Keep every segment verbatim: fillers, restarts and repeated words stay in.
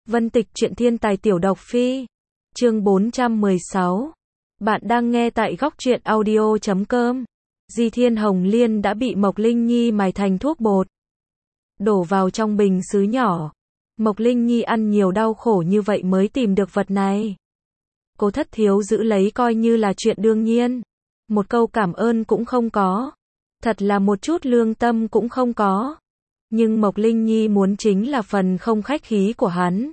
Vân Tịch truyện thiên tài tiểu độc phi. Chương bốn trăm mười sáu. Bạn đang nghe tại góc truyện audio chấm com. Di Thiên Hồng Liên đã bị Mộc Linh Nhi mài thành thuốc bột, đổ vào trong bình sứ nhỏ. Mộc Linh Nhi ăn nhiều đau khổ như vậy mới tìm được vật này. Cố Thất Thiếu giữ lấy coi như là chuyện đương nhiên. Một câu cảm ơn cũng không có. Thật là một chút lương tâm cũng không có. Nhưng Mộc Linh Nhi muốn chính là phần không khách khí của hắn.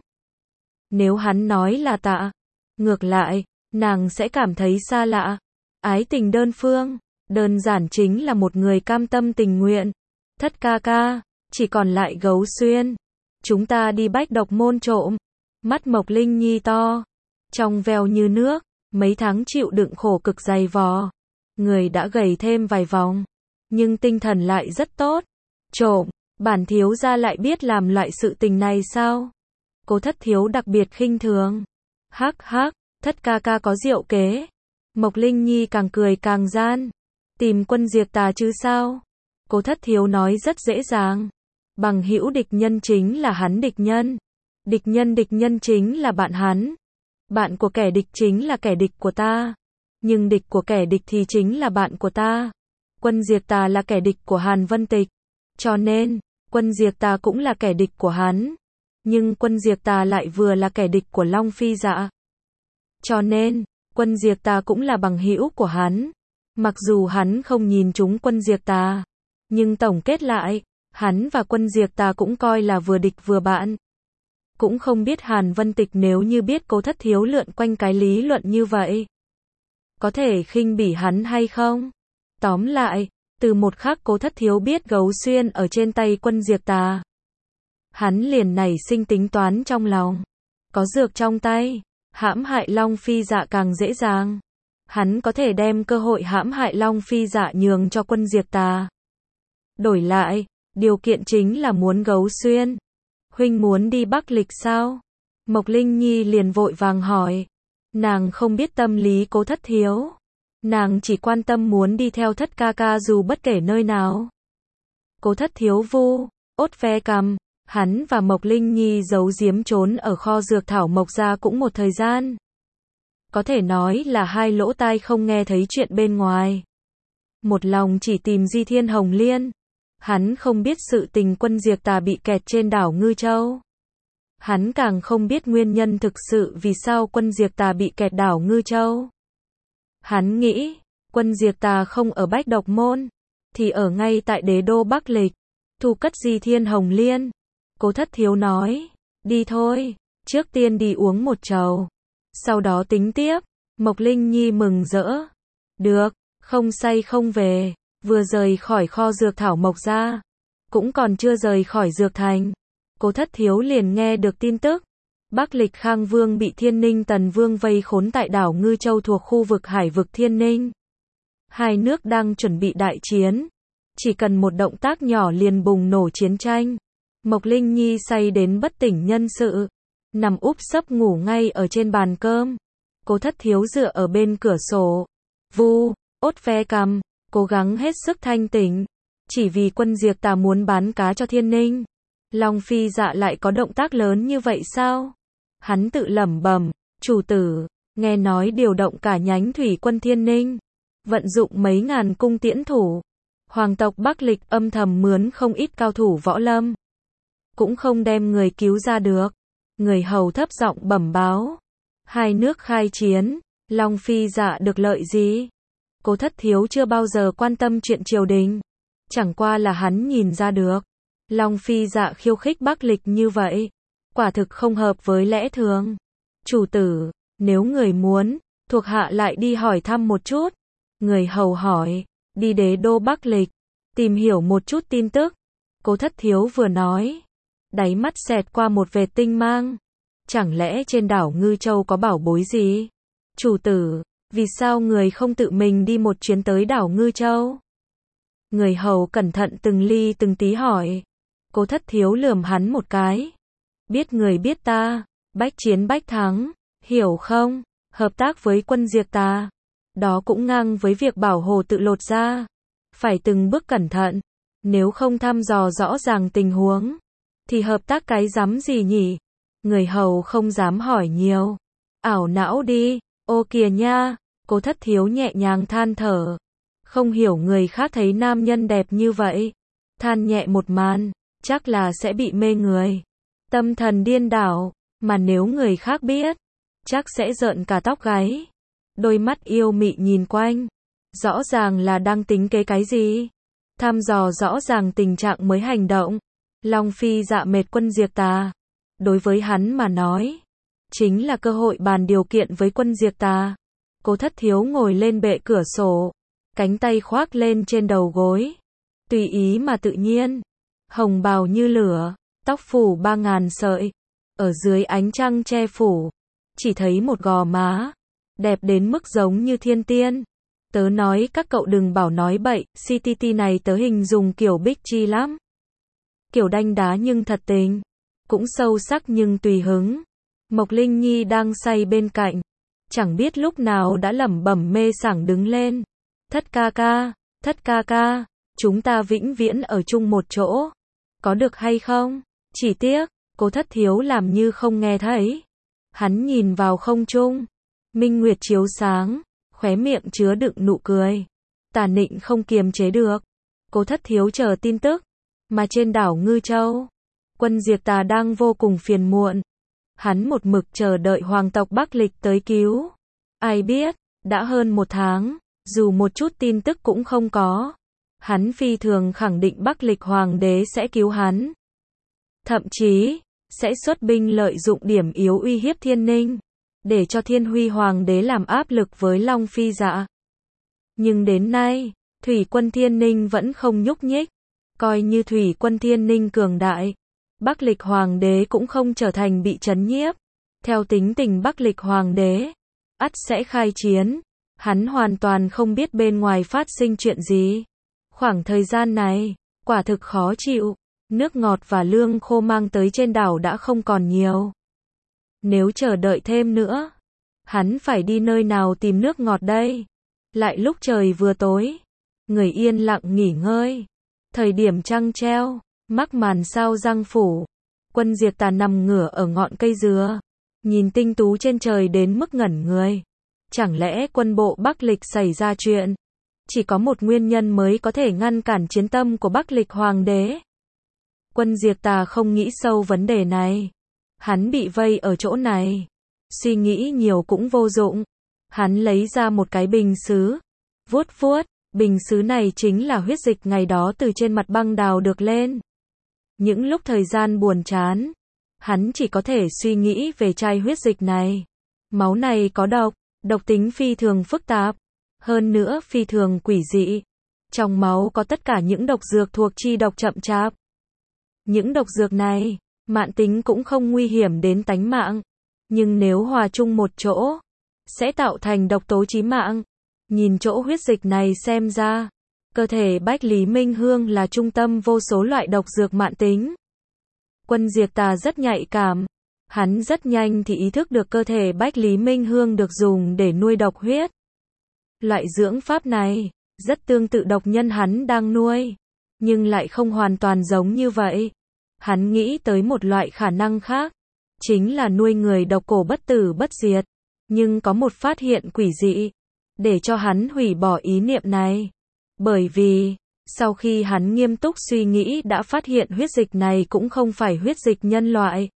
Nếu hắn nói là tạ, ngược lại, nàng sẽ cảm thấy xa lạ. Ái tình đơn phương, đơn giản chính là một người cam tâm tình nguyện. Thất ca ca, chỉ còn lại Gấu Xuyên. Chúng ta đi Bách Độc Môn trộm. Mắt Mộc Linh Nhi to, trong veo như nước, mấy tháng chịu đựng khổ cực dày vò. Người đã gầy thêm vài vòng, nhưng tinh thần lại rất tốt. Trộm, bản thiếu gia lại biết làm loại sự tình này sao? Cố Thất Thiếu đặc biệt khinh thường. Hắc hắc, thất ca ca có diệu kế. Mộc Linh Nhi càng cười càng gian. Tìm quân diệt tà chứ sao? Cố Thất Thiếu nói rất dễ dàng. Bằng hữu địch nhân chính là hắn địch nhân. Địch nhân địch nhân chính là bạn hắn. Bạn của kẻ địch chính là kẻ địch của ta. Nhưng địch của kẻ địch thì chính là bạn của ta. Quân diệt tà là kẻ địch của Hàn Vân Tịch. Cho nên, quân diệt tà cũng là kẻ địch của hắn. Nhưng quân diệt tà lại vừa là kẻ địch của Long Phi Dạ. Cho nên, quân diệt tà cũng là bằng hữu của hắn. Mặc dù hắn không nhìn trúng quân diệt tà, nhưng tổng kết lại, hắn và quân diệt tà cũng coi là vừa địch vừa bạn. Cũng không biết Hàn Vân Tịch nếu như biết Cố Thất Thiếu lượn quanh cái lý luận như vậy, có thể khinh bỉ hắn hay không? Tóm lại, từ một khắc Cố Thất Thiếu biết Gấu Xuyên ở trên tay quân diệt tà, hắn liền nảy sinh tính toán trong lòng. Có dược trong tay, hãm hại Long Phi Dạ càng dễ dàng. Hắn có thể đem cơ hội hãm hại Long Phi Dạ nhường cho quân diệt tà. Đổi lại, điều kiện chính là muốn Gấu Xuyên. Huynh muốn đi Bắc Lịch sao? Mộc Linh Nhi liền vội vàng hỏi. Nàng không biết tâm lý Cố Thất Thiếu. Nàng chỉ quan tâm muốn đi theo thất ca ca dù bất kể nơi nào. Cố Thất Thiếu vu, ốt ve cằm. Hắn và Mộc Linh Nhi giấu giếm trốn ở kho dược thảo Mộc gia cũng một thời gian. Có thể nói là hai lỗ tai không nghe thấy chuyện bên ngoài. Một lòng chỉ tìm Di Thiên Hồng Liên. Hắn không biết sự tình quân diệt tà bị kẹt trên đảo Ngư Châu. Hắn càng không biết nguyên nhân thực sự vì sao quân diệt tà bị kẹt đảo Ngư Châu. Hắn nghĩ, quân diệt tà không ở Bách Độc Môn, thì ở ngay tại đế đô Bắc Lịch, thu cất Di Thiên Hồng Liên. Cố Thất Thiếu nói, đi thôi, trước tiên đi uống một chầu, sau đó tính tiếp. Mộc Linh Nhi mừng rỡ. Được, không say không về. Vừa rời khỏi kho dược thảo Mộc gia, cũng còn chưa rời khỏi dược thành, Cố Thất Thiếu liền nghe được tin tức. Bắc Lịch Khang Vương bị Thiên Ninh Tần Vương vây khốn tại đảo Ngư Châu thuộc khu vực hải vực Thiên Ninh. Hai nước đang chuẩn bị đại chiến. Chỉ cần một động tác nhỏ liền bùng nổ chiến tranh. Mộc Linh Nhi say đến bất tỉnh nhân sự, nằm úp sấp ngủ ngay ở trên bàn cơm. Cố Thất Thiếu dựa ở bên cửa sổ, vu, ốt ve cằm, cố gắng hết sức thanh tỉnh. Chỉ vì quân diệt tà muốn bán cá cho Thiên Ninh, Long Phi Dạ lại có động tác lớn như vậy sao? Hắn tự lẩm bẩm, chủ tử, nghe nói điều động cả nhánh thủy quân Thiên Ninh, vận dụng mấy ngàn cung tiễn thủ. Hoàng tộc Bắc Lịch âm thầm mướn không ít cao thủ võ lâm, cũng không đem người cứu ra được. Người hầu thấp giọng bẩm báo, hai nước khai chiến, Long Phi Dạ được lợi gì? Cố Thất Thiếu chưa bao giờ quan tâm chuyện triều đình, chẳng qua là hắn nhìn ra được, Long Phi Dạ khiêu khích Bắc Lịch như vậy, quả thực không hợp với lẽ thường. Chủ tử, nếu người muốn, thuộc hạ lại đi hỏi thăm một chút. Người hầu hỏi, đi đế đô Bắc Lịch, tìm hiểu một chút tin tức. Cố Thất Thiếu vừa nói, đáy mắt xẹt qua một vệt tinh mang. Chẳng lẽ trên đảo Ngư Châu có bảo bối gì? Chủ tử, vì sao người không tự mình đi một chuyến tới đảo Ngư Châu? Người hầu cẩn thận từng ly từng tí hỏi. Cố Thất Thiếu lườm hắn một cái. Biết người biết ta, bách chiến bách thắng, hiểu không? Hợp tác với quân diệt tà, đó cũng ngang với việc bảo hồ tự lột ra. Phải từng bước cẩn thận, nếu không thăm dò rõ ràng tình huống, thì hợp tác cái rắm gì nhỉ? Người hầu không dám hỏi nhiều. Ảo não đi, ô kìa nha, Cố Thất Thiếu nhẹ nhàng than thở. Không hiểu người khác thấy nam nhân đẹp như vậy. Than nhẹ một màn, chắc là sẽ bị mê người. Tâm thần điên đảo, mà nếu người khác biết, chắc sẽ rợn cả tóc gáy. Đôi mắt yêu mị nhìn quanh, rõ ràng là đang tính kế cái gì. Thăm dò rõ ràng tình trạng mới hành động. Long Phi Dạ mệt Quân Diệt Tà. Đối với hắn mà nói, chính là cơ hội bàn điều kiện với Quân Diệt Tà. Cố Thất Thiếu ngồi lên bệ cửa sổ, cánh tay khoác lên trên đầu gối, tùy ý mà tự nhiên, hồng bào như lửa, tóc phủ ba ngàn sợi, ở dưới ánh trăng che phủ, chỉ thấy một gò má, đẹp đến mức giống như thiên tiên. Tớ nói các cậu đừng bảo nói bậy, xê tê tê này tớ hình dung kiểu Big G lắm. Kiểu đanh đá nhưng thật tình, cũng sâu sắc nhưng tùy hứng. Mộc Linh Nhi đang say bên cạnh, chẳng biết lúc nào đã lẩm bẩm mê sảng đứng lên. Thất ca ca, thất ca ca, chúng ta vĩnh viễn ở chung một chỗ. Có được hay không? Chỉ tiếc, Cố Thất Thiếu làm như không nghe thấy. Hắn nhìn vào không trung, minh nguyệt chiếu sáng, khóe miệng chứa đựng nụ cười. Tà Nịnh không kiềm chế được. Cố Thất Thiếu chờ tin tức, mà trên đảo Ngư Châu, Quân Diệt Tà đang vô cùng phiền muộn. Hắn một mực chờ đợi hoàng tộc Bắc Lịch tới cứu. Ai biết, đã hơn một tháng, dù một chút tin tức cũng không có. Hắn phi thường khẳng định Bắc Lịch hoàng đế sẽ cứu hắn. Thậm chí, sẽ xuất binh lợi dụng điểm yếu uy hiếp Thiên Ninh, để cho Thiên Huy hoàng đế làm áp lực với Long Phi Dạ. Nhưng đến nay, Thủy quân Thiên Ninh vẫn không nhúc nhích. Coi như Thủy quân Thiên Ninh cường đại, Bắc Lịch hoàng đế cũng không trở thành bị trấn nhiếp. Theo tính tình Bắc Lịch hoàng đế, ắt sẽ khai chiến. Hắn hoàn toàn không biết bên ngoài phát sinh chuyện gì. Khoảng thời gian này, quả thực khó chịu. Nước ngọt và lương khô mang tới trên đảo đã không còn nhiều. Nếu chờ đợi thêm nữa, hắn phải đi nơi nào tìm nước ngọt đây? Lại lúc trời vừa tối, người yên lặng nghỉ ngơi. Thời điểm trăng treo, mắc màn sao răng phủ. Quân Diệt Tà nằm ngửa ở ngọn cây dừa, nhìn tinh tú trên trời đến mức ngẩn người. Chẳng lẽ quân bộ Bắc Lịch xảy ra chuyện? Chỉ có một nguyên nhân mới có thể ngăn cản chiến tâm của Bắc Lịch hoàng đế. Quân Diệt Tà không nghĩ sâu vấn đề này. Hắn bị vây ở chỗ này. Suy nghĩ nhiều cũng vô dụng. Hắn lấy ra một cái bình sứ. Vuốt vuốt, bình sứ này chính là huyết dịch ngày đó từ trên mặt băng đào được lên. Những lúc thời gian buồn chán, hắn chỉ có thể suy nghĩ về chai huyết dịch này. Máu này có độc, độc tính phi thường phức tạp, hơn nữa phi thường quỷ dị. Trong máu có tất cả những độc dược thuộc chi độc chậm chạp. Những độc dược này, mạn tính cũng không nguy hiểm đến tánh mạng, nhưng nếu hòa chung một chỗ, sẽ tạo thành độc tố chí mạng. Nhìn chỗ huyết dịch này xem ra, cơ thể Bách Lý Minh Hương là trung tâm vô số loại độc dược mạn tính. Quân Diệt Tà rất nhạy cảm, hắn rất nhanh thì ý thức được cơ thể Bách Lý Minh Hương được dùng để nuôi độc huyết. Loại dưỡng pháp này, rất tương tự độc nhân hắn đang nuôi, nhưng lại không hoàn toàn giống như vậy. Hắn nghĩ tới một loại khả năng khác, chính là nuôi người độc cổ bất tử bất diệt, nhưng có một phát hiện quỷ dị, để cho hắn hủy bỏ ý niệm này. Bởi vì, sau khi hắn nghiêm túc suy nghĩ đã phát hiện huyết dịch này cũng không phải huyết dịch nhân loại,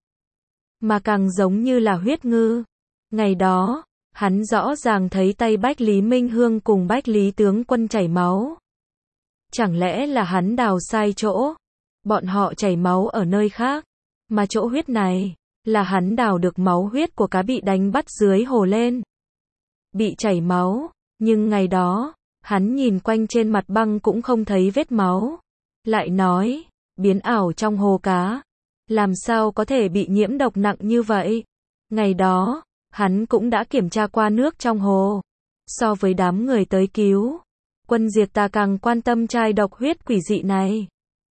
mà càng giống như là huyết ngư. Ngày đó, hắn rõ ràng thấy tay Bách Lý Minh Hương cùng Bách Lý tướng quân chảy máu. Chẳng lẽ là hắn đào sai chỗ? Bọn họ chảy máu ở nơi khác, mà chỗ huyết này, là hắn đào được máu huyết của cá bị đánh bắt dưới hồ lên. Bị chảy máu, nhưng ngày đó, hắn nhìn quanh trên mặt băng cũng không thấy vết máu. Lại nói, biến ảo trong hồ cá, làm sao có thể bị nhiễm độc nặng như vậy? Ngày đó, hắn cũng đã kiểm tra qua nước trong hồ. So với đám người tới cứu, Quân Diệt Tà càng quan tâm chai độc huyết quỷ dị này.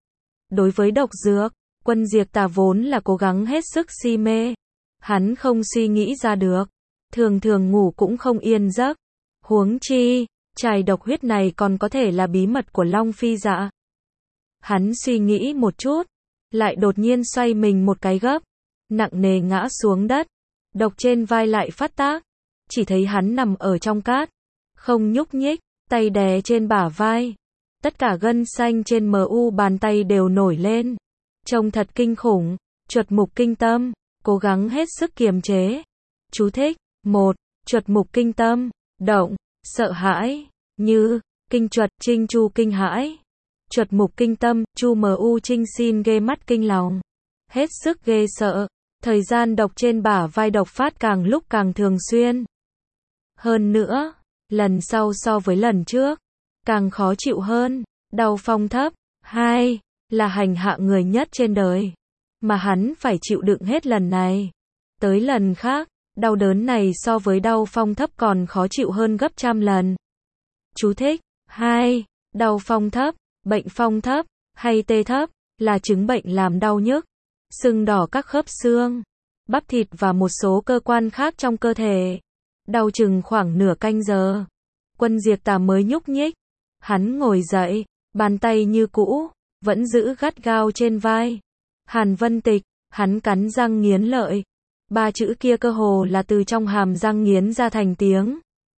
Đối với độc dược, Quân Diệt Tà vốn là cố gắng hết sức si mê. Hắn không suy nghĩ ra được, thường thường ngủ cũng không yên giấc. Huống chi, chai độc huyết này còn có thể là bí mật của Long Phi Dạ. Hắn suy nghĩ một chút, lại đột nhiên xoay mình một cái gấp, nặng nề ngã xuống đất. Độc trên vai lại phát tác, chỉ thấy hắn nằm ở trong cát, không nhúc nhích, tay đè trên bả vai. Tất cả gân xanh trên mu bàn tay đều nổi lên. Trông thật kinh khủng. Chuột mục kinh tâm, cố gắng hết sức kiềm chế. Chú thích: một. Chuột mục kinh tâm, động, sợ hãi, như, kinh chuột, trinh chu kinh hãi. Chuột mục kinh tâm, chu mu trinh xin ghê mắt kinh lòng. Hết sức ghê sợ. Thời gian độc trên bả vai độc phát càng lúc càng thường xuyên. Hơn nữa, lần sau so với lần trước, càng khó chịu hơn. Đau phong thấp. Hai. Là hành hạ người nhất trên đời. Mà hắn phải chịu đựng hết lần này tới lần khác. Đau đớn này so với đau phong thấp còn khó chịu hơn gấp trăm lần. Chú thích: hai. Đau phong thấp, bệnh phong thấp, hay tê thấp, là chứng bệnh làm đau nhức, sưng đỏ các khớp xương, bắp thịt và một số cơ quan khác trong cơ thể. Đau chừng khoảng nửa canh giờ. Quân Diệt Tà mới nhúc nhích. Hắn ngồi dậy, bàn tay như cũ, vẫn giữ gắt gao trên vai. Hàn Vân Tịch, hắn cắn răng nghiến lợi. Ba chữ kia cơ hồ là từ trong hàm răng nghiến ra thành tiếng.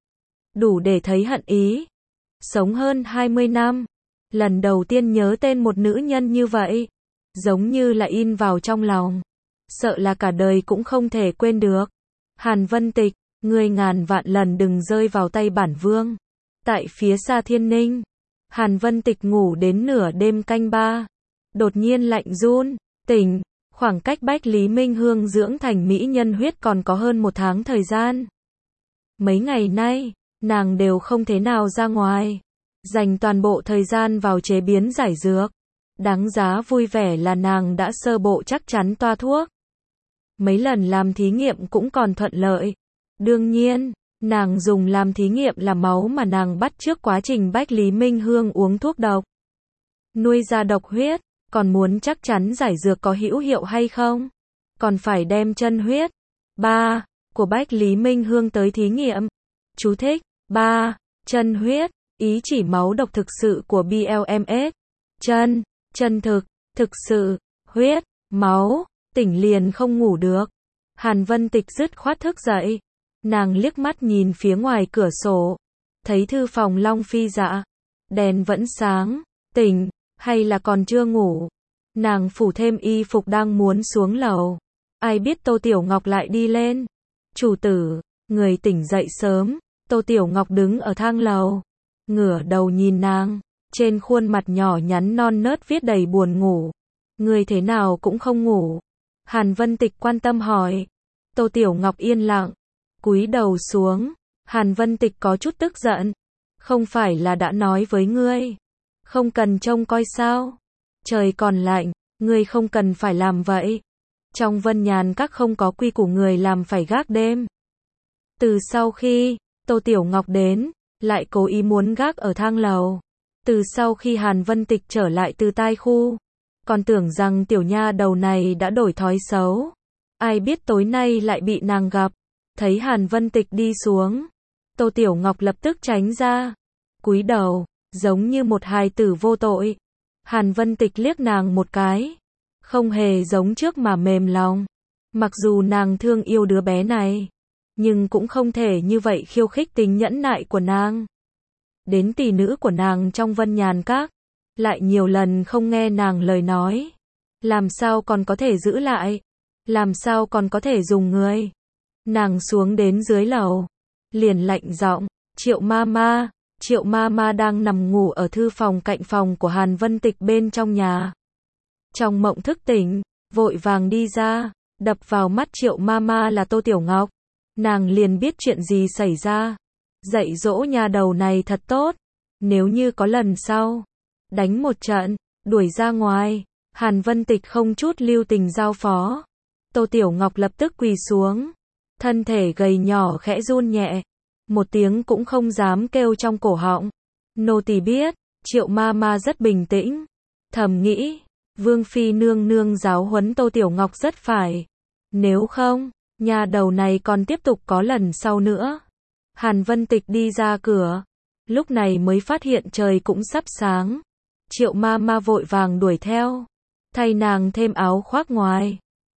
Đủ để thấy hận ý. Sống hơn hai mươi năm, lần đầu tiên nhớ tên một nữ nhân như vậy. Giống như là in vào trong lòng. Sợ là cả đời cũng không thể quên được. Hàn Vân Tịch, ngươi ngàn vạn lần đừng rơi vào tay bản vương. Tại phía xa Thiên Ninh, Hàn Vân Tịch ngủ đến nửa đêm canh ba. Đột nhiên lạnh run, tỉnh. Khoảng cách Bách Lý Minh Hương dưỡng thành mỹ nhân huyết còn có hơn một tháng thời gian. Mấy ngày nay, nàng đều không thế nào ra ngoài. Dành toàn bộ thời gian vào chế biến giải dược. Đáng giá vui vẻ là nàng đã sơ bộ chắc chắn toa thuốc. Mấy lần làm thí nghiệm cũng còn thuận lợi. Đương nhiên, nàng dùng làm thí nghiệm là máu mà nàng bắt trước quá trình Bách Lý Minh Hương uống thuốc độc. Nuôi ra độc huyết, còn muốn chắc chắn giải dược có hữu hiệu hay không. Còn phải đem chân huyết ba của Bách Lý Minh Hương tới thí nghiệm. Chú thích: ba chân huyết, ý chỉ máu độc thực sự của bê lờ em ét. Chân, chân thực, thực sự, huyết, máu, tỉnh liền không ngủ được. Hàn Vân Tịch dứt khoát thức dậy. Nàng liếc mắt nhìn phía ngoài cửa sổ. Thấy thư phòng Long Phi Dạ. Đèn vẫn sáng. Tỉnh, hay là còn chưa ngủ. Nàng phủ thêm y phục đang muốn xuống lầu. Ai biết Tô Tiểu Ngọc lại đi lên. Chủ tử, người tỉnh dậy sớm. Tô Tiểu Ngọc đứng ở thang lầu. Ngửa đầu nhìn nàng. Trên khuôn mặt nhỏ nhắn non nớt viết đầy buồn ngủ. Người thế nào cũng không ngủ. Hàn Vân Tịch quan tâm hỏi. Tô Tiểu Ngọc yên lặng. Cúi đầu xuống. Hàn Vân Tịch có chút tức giận. Không phải là đã nói với ngươi. Không cần trông coi sao. Trời còn lạnh. Ngươi không cần phải làm vậy. Trong Vân Nhàn Các không có quy củ người làm phải gác đêm. Từ sau khi Tô Tiểu Ngọc đến, lại cố ý muốn gác ở thang lầu. Từ sau khi Hàn Vân Tịch trở lại từ tai khu, còn tưởng rằng tiểu nha đầu này đã đổi thói xấu. Ai biết tối nay lại bị nàng gặp. Thấy Hàn Vân Tịch đi xuống, Tô Tiểu Ngọc lập tức tránh ra, cúi đầu, giống như một hài tử vô tội. Hàn Vân Tịch liếc nàng một cái, không hề giống trước mà mềm lòng. Mặc dù nàng thương yêu đứa bé này, nhưng cũng không thể như vậy khiêu khích tính nhẫn nại của nàng. Đến tỷ nữ của nàng trong Vân Nhàn Các, lại nhiều lần không nghe nàng lời nói. Làm sao còn có thể giữ lại? Làm sao còn có thể dùng người? Nàng xuống đến dưới lầu, liền lạnh giọng, Triệu Mama. Triệu Mama đang nằm ngủ ở thư phòng cạnh phòng của Hàn Vân Tịch bên trong nhà. Trong mộng thức tỉnh, vội vàng đi ra, đập vào mắt Triệu Mama là Tô Tiểu Ngọc. Nàng liền biết chuyện gì xảy ra. Dạy dỗ nhà đầu này thật tốt. Nếu như có lần sau, đánh một trận, đuổi ra ngoài. Hàn Vân Tịch không chút lưu tình giao phó. Tô Tiểu Ngọc lập tức quỳ xuống. Thân thể gầy nhỏ khẽ run nhẹ. Một tiếng cũng không dám kêu trong cổ họng. Nô tỳ biết, Triệu Mama rất bình tĩnh. Thầm nghĩ, Vương Phi nương nương giáo huấn Tô Tiểu Ngọc rất phải. Nếu không, nhà đầu này còn tiếp tục có lần sau nữa. Hàn Vân Tịch đi ra cửa. Lúc này mới phát hiện trời cũng sắp sáng. Triệu Mama vội vàng đuổi theo. Thay nàng thêm áo khoác ngoài.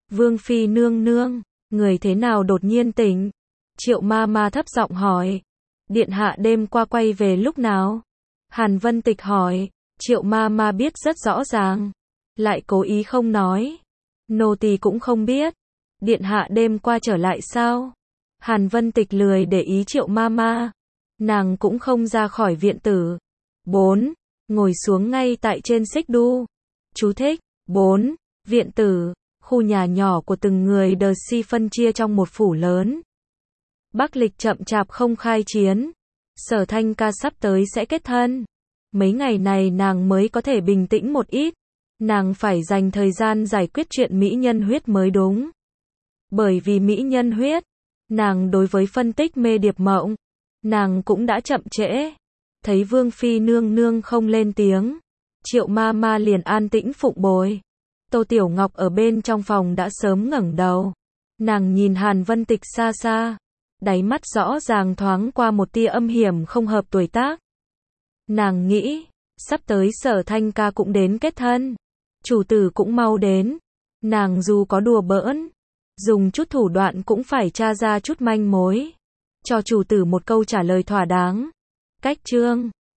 Vương phi nương nương, người thế nào đột nhiên tỉnh? Triệu ma ma thấp giọng hỏi. Điện hạ đêm qua quay về lúc nào? Hàn Vân Tịch hỏi. Triệu ma ma biết rất rõ ràng, lại cố ý không nói. Nô tỳ cũng không biết. Điện hạ đêm qua trở lại sao? Hàn Vân Tịch lười để ý Triệu ma ma. Nàng cũng không ra khỏi viện tử. bốn. Ngồi xuống ngay tại trên xích đu. Chú thích. bốn. Viện tử, khu nhà nhỏ của từng người đờ si phân chia trong một phủ lớn. Bắc Lịch chậm chạp không khai chiến. Sở Thanh Ca sắp tới sẽ kết thân. Mấy ngày này nàng mới có thể bình tĩnh một ít. Nàng phải dành thời gian giải quyết chuyện mỹ nhân huyết mới đúng. Bởi vì mỹ nhân huyết, nàng đối với phân tích mê điệp mộng, nàng cũng đã chậm trễ. Thấy Vương phi nương nương không lên tiếng, Triệu ma ma liền an tĩnh phụng bồi. Tô Tiểu Ngọc ở bên trong phòng đã sớm ngẩng đầu. Nàng nhìn Hàn Vân Tịch xa xa, đáy mắt rõ ràng thoáng qua một tia âm hiểm không hợp tuổi tác. Nàng nghĩ, sắp tới Sở Thanh Ca cũng đến kết thân, chủ tử cũng mau đến. Nàng dù có đùa bỡn, dùng chút thủ đoạn cũng phải tra ra chút manh mối, cho chủ tử một câu trả lời thỏa đáng. Cách chương